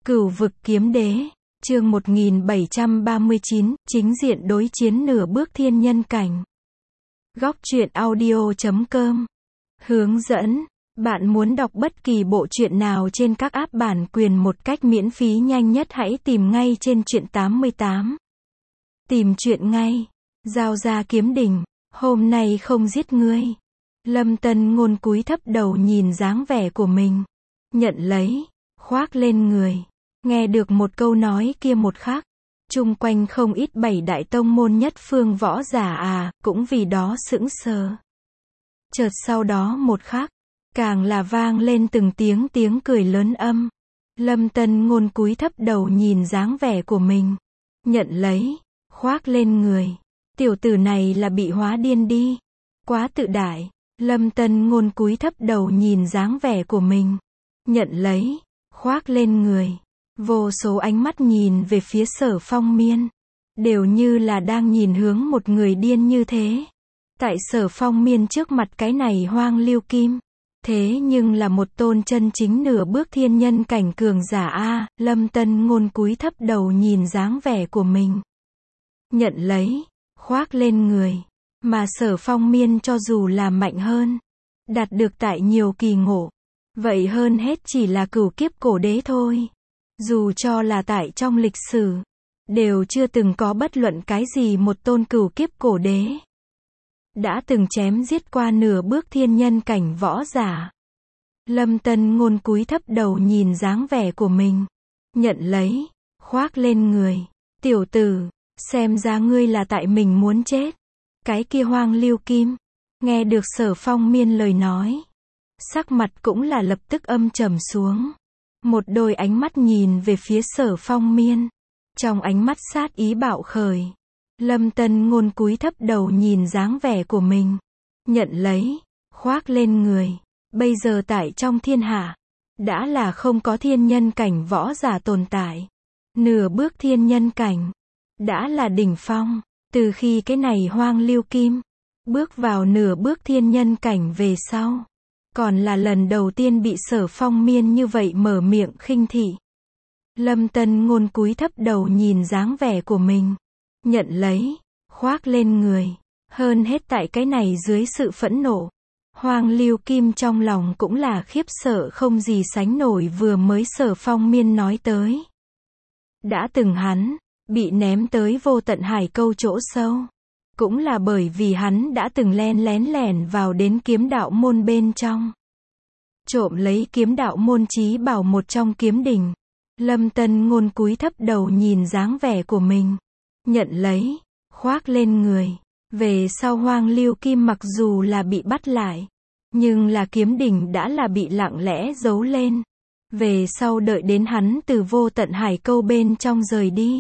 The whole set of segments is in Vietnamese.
Cửu vực kiếm đế, chương 1739, chính diện đối chiến nửa bước thiên nhân cảnh. Góc truyện audio.com. Hướng dẫn, bạn muốn đọc bất kỳ bộ truyện nào trên các app bản quyền một cách miễn phí nhanh nhất hãy tìm ngay trên truyện 88. Tìm truyện ngay, giao ra kiếm đỉnh, hôm nay không giết ngươi. Lâm Tân Ngôn cúi thấp đầu nhìn dáng vẻ của mình, nhận lấy, khoác lên người. Nghe được một câu nói kia một khắc, chung quanh không ít bảy đại tông môn nhất phương võ giả cũng vì đó sững sờ. Chợt sau đó một khắc, càng là vang lên từng tiếng cười lớn âm. Lâm Tân Ngôn cúi thấp đầu nhìn dáng vẻ của mình, nhận lấy, khoác lên người. Tiểu tử này là bị hóa điên đi, quá tự đại. Lâm Tân Ngôn cúi thấp đầu nhìn dáng vẻ của mình, nhận lấy, khoác lên người. Vô số ánh mắt nhìn về phía Sở Phong Miên, đều như là đang nhìn hướng một người điên như thế. Tại Sở Phong Miên trước mặt cái này Hoang Lưu Kim, thế nhưng là một tôn chân chính nửa bước thiên nhân cảnh cường giả Lâm Tân Ngôn cúi thấp đầu nhìn dáng vẻ của mình, nhận lấy, khoác lên người. Mà Sở Phong Miên cho dù là mạnh hơn, đạt được tại nhiều kỳ ngộ, vậy hơn hết chỉ là cửu kiếp cổ đế thôi. Dù cho là tại trong lịch sử, đều chưa từng có bất luận cái gì một tôn cửu kiếp cổ đế đã từng chém giết qua nửa bước thiên nhân cảnh võ giả. Lâm Tân Ngôn cúi thấp đầu nhìn dáng vẻ của mình, nhận lấy, khoác lên người. Tiểu tử, xem ra ngươi là tại mình muốn chết. Cái kia Hoang Lưu Kim, nghe được Sở Phong Miên lời nói, sắc mặt cũng là lập tức âm trầm xuống. Một đôi ánh mắt nhìn về phía Sở Phong Miên, trong ánh mắt sát ý bạo khởi. Lâm Tân Ngôn cúi thấp đầu nhìn dáng vẻ của mình, nhận lấy, khoác lên người. Bây giờ tại trong thiên hạ, đã là không có thiên nhân cảnh võ giả tồn tại. Nửa bước thiên nhân cảnh, đã là đỉnh phong. Từ khi cái này Hoang Lưu Kim bước vào nửa bước thiên nhân cảnh về sau, còn là lần đầu tiên bị Sở Phong Miên như vậy mở miệng khinh thị. Lâm Tân Ngôn cúi thấp đầu nhìn dáng vẻ của mình, nhận lấy, khoác lên người. Hơn hết tại cái này dưới sự phẫn nộ, Hoang Lưu Kim trong lòng cũng là khiếp sợ không gì sánh nổi vừa mới Sở Phong Miên nói tới. Đã từng hắn bị ném tới vô tận hải câu chỗ sâu, cũng là bởi vì hắn đã từng lén lẻn vào đến kiếm đạo môn bên trong, trộm lấy kiếm đạo môn chí bảo một trong kiếm đỉnh. Lâm Tân Ngôn cúi thấp đầu nhìn dáng vẻ của mình, nhận lấy, khoác lên người. Về sau Hoang Lưu Kim mặc dù là bị bắt lại, nhưng là kiếm đỉnh đã là bị lặng lẽ giấu lên. Về sau đợi đến hắn từ vô tận hải câu bên trong rời đi,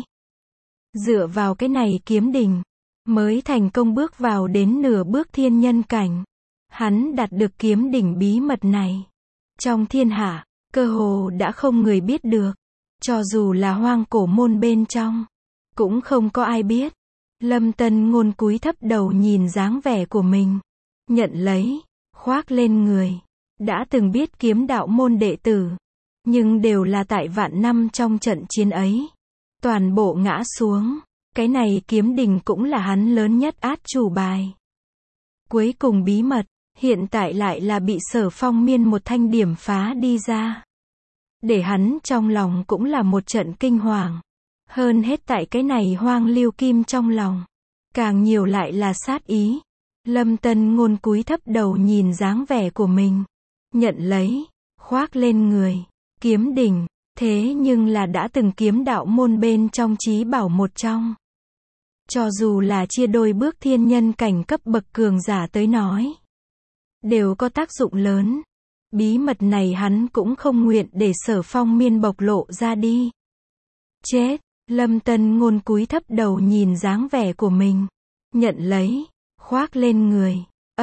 dựa vào cái này kiếm đỉnh, mới thành công bước vào đến nửa bước thiên nhân cảnh. Hắn đạt được kiếm đỉnh bí mật này, trong thiên hạ, cơ hồ đã không người biết được. Cho dù là hoang cổ môn bên trong, cũng không có ai biết. Lâm Tân Ngôn cúi thấp đầu nhìn dáng vẻ của mình, nhận lấy, khoác lên người. Đã từng biết kiếm đạo môn đệ tử, nhưng đều là tại vạn năm trong trận chiến ấy, toàn bộ ngã xuống. Cái này kiếm đỉnh cũng là hắn lớn nhất át chủ bài. Cuối cùng bí mật, hiện tại lại là bị Sở Phong Miên một thanh điểm phá đi ra. Để hắn trong lòng cũng là một trận kinh hoàng. Hơn hết tại cái này Hoang Lưu Kim trong lòng, càng nhiều lại là sát ý. Lâm Tân Ngôn cúi thấp đầu nhìn dáng vẻ của mình, nhận lấy, khoác lên người. Kiếm đỉnh, thế nhưng là đã từng kiếm đạo môn bên trong chí bảo một trong. Cho dù là chia đôi bước thiên nhân cảnh cấp bậc cường giả tới nói, đều có tác dụng lớn. Bí mật này hắn cũng không nguyện để Sở Phong Miên bộc lộ ra đi. Chết, Lâm Tân Ngôn cúi thấp đầu nhìn dáng vẻ của mình, nhận lấy, khoác lên người.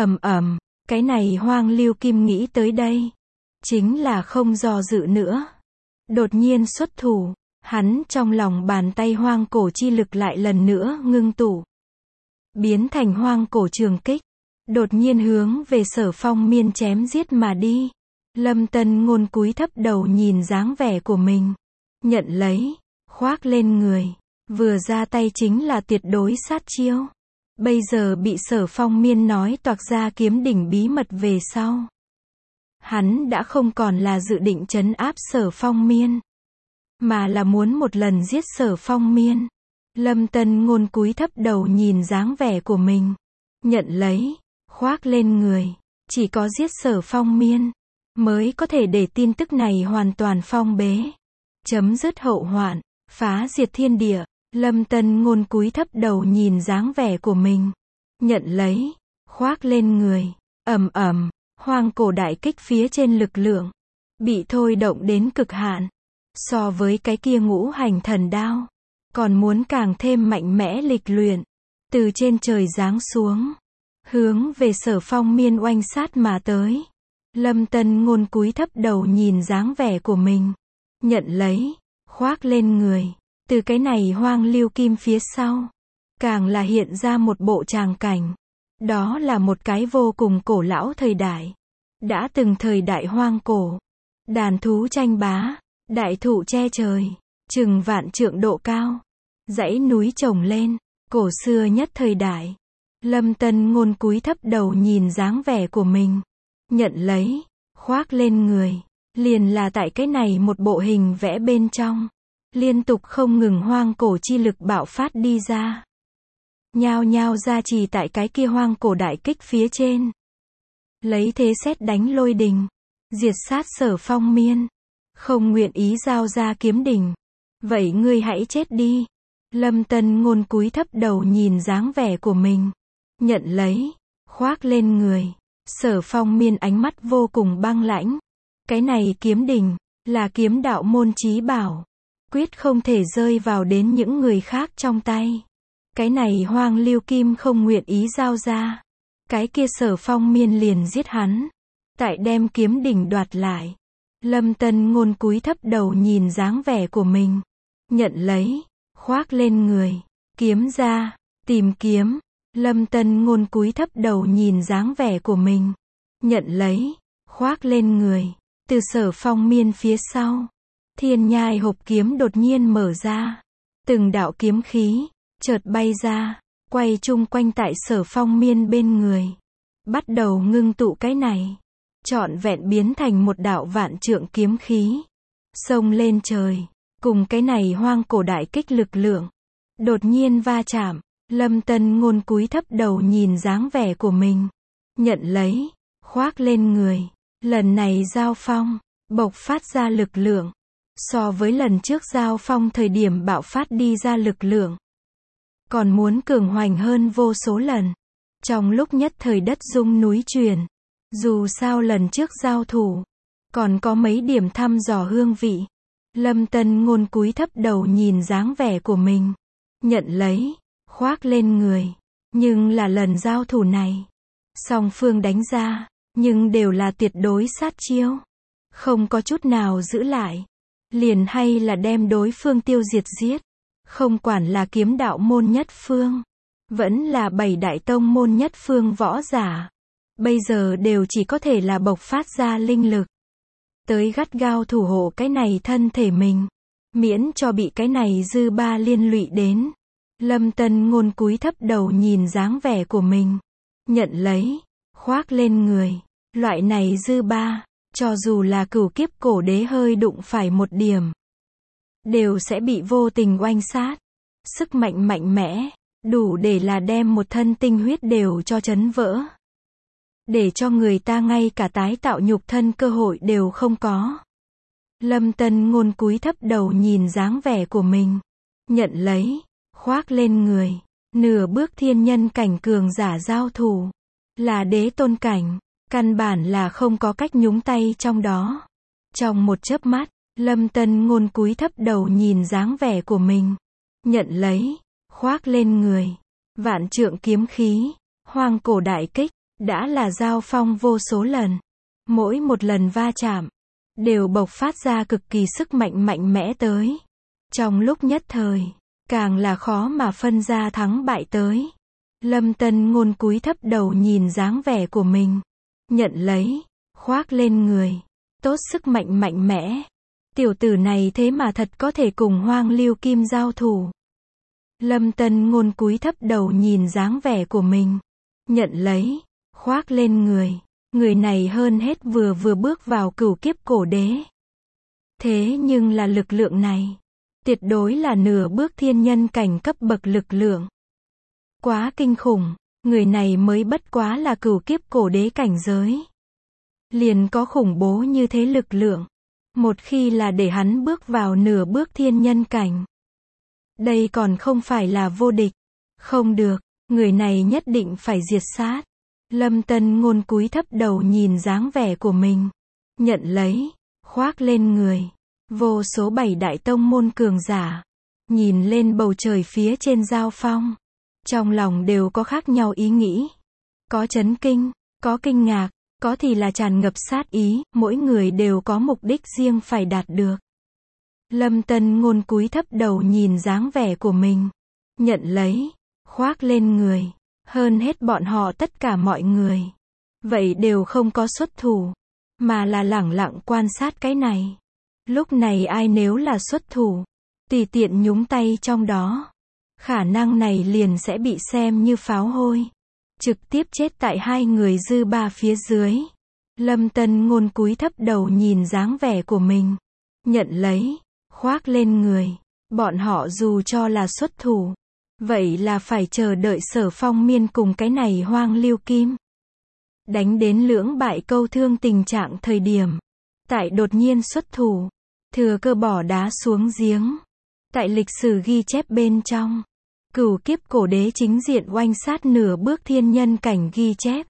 Cái này Hoang Lưu Kim nghĩ tới đây, chính là không do dự nữa. Đột nhiên xuất thủ, hắn trong lòng bàn tay hoang cổ chi lực lại lần nữa ngưng tụ, biến thành hoang cổ trường kích, đột nhiên hướng về Sở Phong Miên chém giết mà đi. Lâm Tân Ngôn cúi thấp đầu nhìn dáng vẻ của mình, nhận lấy, khoác lên người. Vừa ra tay chính là tuyệt đối sát chiêu. Bây giờ bị Sở Phong Miên nói toạc ra kiếm đỉnh bí mật về sau. Hắn đã không còn là dự định trấn áp Sở Phong Miên, mà là muốn một lần giết Sở Phong Miên. Lâm Tân Ngôn cúi thấp đầu nhìn dáng vẻ của mình. Nhận lấy, khoác lên người. Chỉ có giết Sở Phong Miên, mới có thể để tin tức này hoàn toàn phong bế. Chấm dứt hậu hoạn, phá diệt thiên địa. Lâm Tân Ngôn cúi thấp đầu nhìn dáng vẻ của mình. Nhận lấy, khoác lên người. Ầm ầm, hoang cổ đại kích phía trên lực lượng bị thôi động đến cực hạn. So với cái kia ngũ hành thần đao, còn muốn càng thêm mạnh mẽ lịch luyện. Từ trên trời giáng xuống, hướng về Sở Phong Miên oanh sát mà tới. Lâm Tân Ngôn cúi thấp đầu nhìn dáng vẻ của mình. Nhận lấy, khoác lên người. Từ cái này hoang lưu kim phía sau, càng là hiện ra một bộ tràng cảnh. Đó là một cái vô cùng cổ lão thời đại. Đã từng thời đại hoang cổ. Đàn thú tranh bá, đại thụ che trời, chừng vạn trượng độ cao. Dãy núi chồng lên, cổ xưa nhất thời đại. Lâm Tân Ngôn cúi thấp đầu nhìn dáng vẻ của mình. Nhận lấy, khoác lên người. Liền là tại cái này một bộ hình vẽ bên trong. Liên tục không ngừng hoang cổ chi lực bạo phát đi ra. Nhao nhao ra trì tại cái kia hoang cổ đại kích phía trên. Lấy thế sét đánh lôi đình. Diệt sát Sở Phong Miên. Không nguyện ý giao ra kiếm đỉnh. Vậy ngươi hãy chết đi. Lâm Tân Ngôn cúi thấp đầu nhìn dáng vẻ của mình. Nhận lấy, khoác lên người. Sở Phong Miên ánh mắt vô cùng băng lãnh. Cái này kiếm đỉnh, là kiếm đạo môn chí bảo. Quyết không thể rơi vào đến những người khác trong tay. Cái này hoang lưu kim không nguyện ý giao ra. Cái kia Sở Phong Miên liền giết hắn. Tại đem kiếm đỉnh đoạt lại. Lâm Tân Ngôn cúi thấp đầu nhìn dáng vẻ của mình. Nhận lấy, khoác lên người. Kiếm ra, tìm kiếm. Lâm Tân Ngôn cúi thấp đầu nhìn dáng vẻ của mình. Nhận lấy, khoác lên người. Từ Sở Phong Miên phía sau, thiên nhai hộp kiếm đột nhiên mở ra. Từng đạo kiếm khí chợt bay ra, quay chung quanh tại Sở Phong Miên bên người. Bắt đầu ngưng tụ cái này, trọn vẹn biến thành một đạo vạn trượng kiếm khí. Xông lên trời, cùng cái này hoang cổ đại kích lực lượng. Đột nhiên va chạm, Lâm Tân Ngôn cúi thấp đầu nhìn dáng vẻ của mình. Nhận lấy, khoác lên người. Lần này giao phong, bộc phát ra lực lượng. So với lần trước giao phong thời điểm bạo phát đi ra lực lượng, còn muốn cường hoành hơn vô số lần. Trong lúc nhất thời đất rung núi chuyển. Dù sao lần trước giao thủ, còn có mấy điểm thăm dò hương vị. Lâm Tân Ngôn cúi thấp đầu nhìn dáng vẻ của mình. Nhận lấy, khoác lên người. Nhưng là lần giao thủ này, song phương đánh ra, nhưng đều là tuyệt đối sát chiêu. Không có chút nào giữ lại. Liền hay là đem đối phương tiêu diệt giết. Không quản là kiếm đạo môn nhất phương, vẫn là 7 đại tông môn nhất phương võ giả. Bây giờ đều chỉ có thể là bộc phát ra linh lực. Tới gắt gao thủ hộ cái này thân thể mình. Miễn cho bị cái này dư ba liên lụy đến. Lâm Tân Ngôn cúi thấp đầu nhìn dáng vẻ của mình. Nhận lấy, khoác lên người. Loại này dư ba, cho dù là cửu kiếp cổ đế hơi đụng phải một điểm, đều sẽ bị vô tình oanh sát. Sức mạnh mạnh mẽ, đủ để là đem một thân tinh huyết đều cho chấn vỡ. Để cho người ta ngay cả tái tạo nhục thân cơ hội đều không có. Lâm Tân Ngôn cúi thấp đầu nhìn dáng vẻ của mình. Nhận lấy, khoác lên người. Nửa bước thiên nhân cảnh cường giả giao thủ. Là đế tôn cảnh. Căn bản là không có cách nhúng tay trong đó. Trong một chớp mắt, Lâm Tân Ngôn cúi thấp đầu nhìn dáng vẻ của mình. Nhận lấy, khoác lên người. Vạn trượng kiếm khí, hoang cổ đại kích, đã là giao phong vô số lần. Mỗi một lần va chạm, đều bộc phát ra cực kỳ sức mạnh mạnh mẽ tới. Trong lúc nhất thời, càng là khó mà phân ra thắng bại tới. Lâm Tân Ngôn cúi thấp đầu nhìn dáng vẻ của mình. Nhận lấy, khoác lên người. Tốt sức mạnh mạnh mẽ. Tiểu tử này thế mà thật có thể cùng Hoang Lưu Kim giao thủ. Lâm Tân Ngôn cúi thấp đầu nhìn dáng vẻ của mình. Nhận lấy, khoác lên người. Người này hơn hết vừa bước vào cửu kiếp cổ đế. Thế nhưng là lực lượng này, tuyệt đối là nửa bước thiên nhân cảnh cấp bậc lực lượng. Quá kinh khủng, người này mới bất quá là cửu kiếp cổ đế cảnh giới. Liền có khủng bố như thế lực lượng. Một khi là để hắn bước vào nửa bước thiên nhân cảnh. Đây còn không phải là vô địch. Không được, người này nhất định phải diệt sát. Lâm Tân Ngôn cúi thấp đầu nhìn dáng vẻ của mình. Nhận lấy, khoác lên người. Vô số 7 đại tông môn cường giả. Nhìn lên bầu trời phía trên giao phong. Trong lòng đều có khác nhau ý nghĩ. Có chấn kinh, có kinh ngạc, có thì là tràn ngập sát ý, mỗi người đều có mục đích riêng phải đạt được. Lâm Tân Ngôn cúi thấp đầu nhìn dáng vẻ của mình. Nhận lấy, khoác lên người. Hơn hết bọn họ tất cả mọi người. Vậy đều không có xuất thủ. Mà là lẳng lặng quan sát cái này. Lúc này ai nếu là xuất thủ. Tùy tiện nhúng tay trong đó. Khả năng này liền sẽ bị xem như pháo hôi. Trực tiếp chết tại hai người dư ba phía dưới. Lâm Tân Ngôn cúi thấp đầu nhìn dáng vẻ của mình. Nhận lấy, khoác lên người. Bọn họ dù cho là xuất thủ. Vậy là phải chờ đợi Sở Phong Miên cùng cái này Hoang Lưu Kim. Đánh đến lưỡng bại câu thương tình trạng thời điểm. Tại đột nhiên xuất thủ. Thừa cơ bỏ đá xuống giếng. Tại lịch sử ghi chép bên trong. Cửu kiếp cổ đế chính diện oanh sát nửa bước thiên nhân cảnh ghi chép.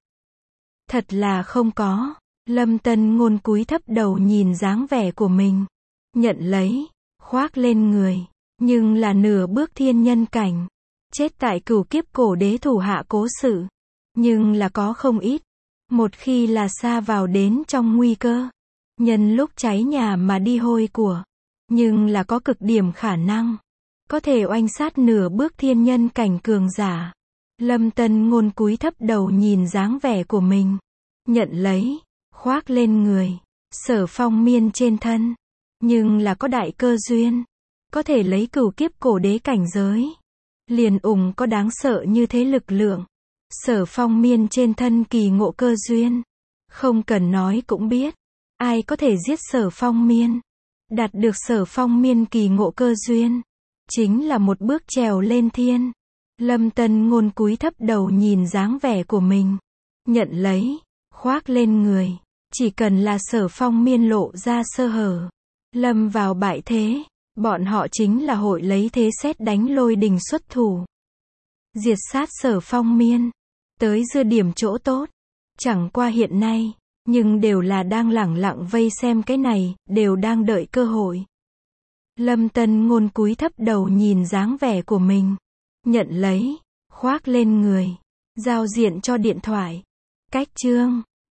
Thật là không có. Lâm Tân Ngôn cúi thấp đầu nhìn dáng vẻ của mình. Nhận lấy, khoác lên người. Nhưng là nửa bước thiên nhân cảnh. Chết tại cửu kiếp cổ đế thủ hạ cố sự. Nhưng là có không ít. Một khi là sa vào đến trong nguy cơ. Nhân lúc cháy nhà mà đi hôi của. Nhưng là có cực điểm khả năng. Có thể oanh sát nửa bước thiên nhân cảnh cường giả. Lâm Tân Ngôn cúi thấp đầu nhìn dáng vẻ của mình. Nhận lấy, khoác lên người. Sở Phong Miên trên thân. Nhưng là có đại cơ duyên. Có thể lấy cửu kiếp cổ đế cảnh giới. Liền ủng có đáng sợ như thế lực lượng. Sở Phong Miên trên thân kỳ ngộ cơ duyên. Không cần nói cũng biết. Ai có thể giết Sở Phong Miên. Đạt được Sở Phong Miên kỳ ngộ cơ duyên. Chính là một bước trèo lên thiên. Lâm Tân Ngôn cúi thấp đầu nhìn dáng vẻ của mình. Nhận lấy, khoác lên người. Chỉ cần là Sở Phong Miên lộ ra sơ hở. Lâm vào bại thế. Bọn họ chính là hội lấy thế sét đánh lôi đình xuất thủ. Diệt sát Sở Phong Miên. Tới dư điểm chỗ tốt. Chẳng qua hiện nay. Nhưng đều là đang lẳng lặng vây xem cái này. Đều đang đợi cơ hội. Lâm Tân Ngôn cúi thấp đầu nhìn dáng vẻ của mình. Nhận lấy, khoác lên người. Giao diện cho điện thoại. Cách chương